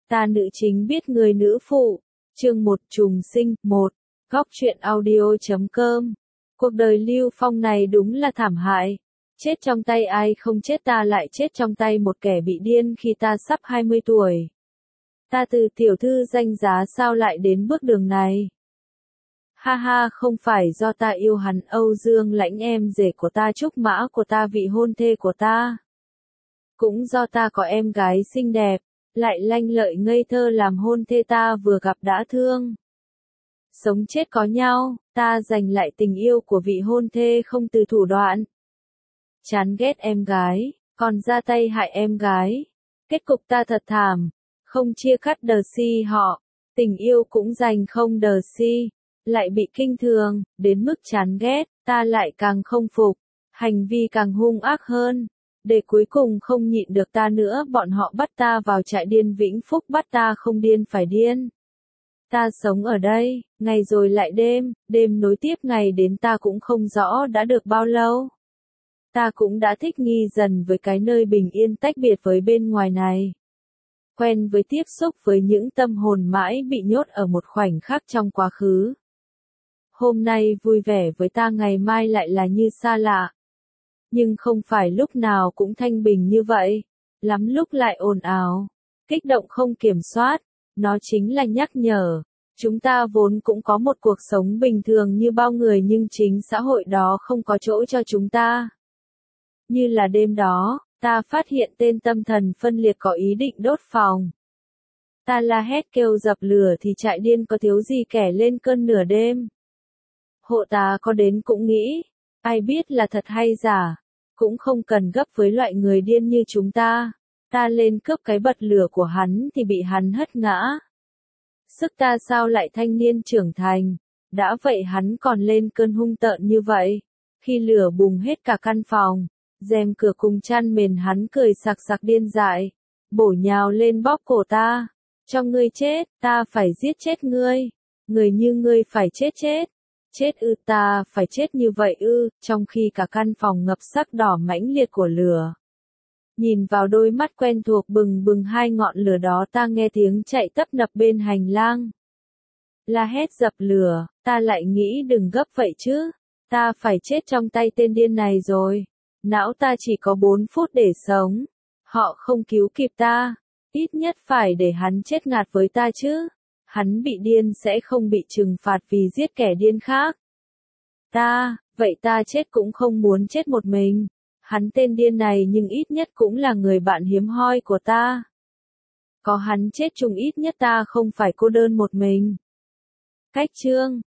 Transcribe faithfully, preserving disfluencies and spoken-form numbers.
Ta nữ chính biết người nữ phụ. Chương một trùng sinh. một. Góc truyện audio chấm com. Cuộc đời Lưu Phong này đúng là thảm hại. Chết trong tay ai không chết, ta lại chết trong tay một kẻ bị điên khi ta sắp hai mươi tuổi. Ta từ tiểu thư danh giá sao lại đến bước đường này? Ha ha, không phải do ta yêu hắn, Âu Dương Lãnh em rể của ta, Trúc Mã của ta, vị hôn thê của ta. Cũng do ta có em gái xinh đẹp, lại lanh lợi ngây thơ làm hôn thê ta vừa gặp đã thương. Sống chết có nhau, ta giành lại tình yêu của vị hôn thê không từ thủ đoạn. Chán ghét em gái, còn ra tay hại em gái. Kết cục ta thật thảm, không chia cắt đờ si họ, tình yêu cũng giành không đờ si, lại bị kinh thường, đến mức chán ghét, ta lại càng không phục, hành vi càng hung ác hơn. Để cuối cùng không nhịn được ta nữa, bọn họ bắt ta vào trại điên Vĩnh Phúc, bắt ta không điên phải điên. Ta sống ở đây, ngày rồi lại đêm, đêm nối tiếp ngày đến, ta cũng không rõ đã được bao lâu. Ta cũng đã thích nghi dần với cái nơi bình yên tách biệt với bên ngoài này. Quen với tiếp xúc với những tâm hồn mãi bị nhốt ở một khoảnh khắc trong quá khứ. Hôm nay vui vẻ với ta, ngày mai lại là như xa lạ. Nhưng không phải lúc nào cũng thanh bình như vậy, lắm lúc lại ồn ào, kích động không kiểm soát. Nó chính là nhắc nhở, chúng ta vốn cũng có một cuộc sống bình thường như bao người, nhưng chính xã hội đó không có chỗ cho chúng ta. Như là đêm đó, ta phát hiện tên tâm thần phân liệt có ý định đốt phòng. Ta la hét kêu dập lửa thì trại điên có thiếu gì kẻ lên cơn nửa đêm. Hộ ta có đến cũng nghĩ, ai biết là thật hay giả, cũng không cần gấp với loại người điên như chúng ta. Ta lên cướp cái bật lửa của hắn thì bị hắn hất ngã. Sức ta sao lại thanh niên trưởng thành, đã vậy hắn còn lên cơn hung tợn như vậy. Khi lửa bùng hết cả căn phòng, rèm cửa cùng chăn mền, hắn cười sặc sặc điên dại, bổ nhào lên bóp cổ ta. Cho ngươi chết, ta phải giết chết ngươi. Người như ngươi phải chết chết. Chết ư, ta phải chết như vậy ư, trong khi cả căn phòng ngập sắc đỏ mãnh liệt của lửa. Nhìn vào đôi mắt quen thuộc bừng bừng hai ngọn lửa đó, ta nghe tiếng chạy tấp nập bên hành lang. La hét dập lửa, ta lại nghĩ đừng gấp vậy chứ, ta phải chết trong tay tên điên này rồi. Não ta chỉ có bốn phút để sống. Họ không cứu kịp ta, ít nhất phải để hắn chết ngạt với ta chứ. Hắn bị điên sẽ không bị trừng phạt vì giết kẻ điên khác. Ta, vậy ta chết cũng không muốn chết một mình. Hắn tên điên này nhưng ít nhất cũng là người bạn hiếm hoi của ta. Có hắn chết chung ít nhất ta không phải cô đơn một mình. Cách chương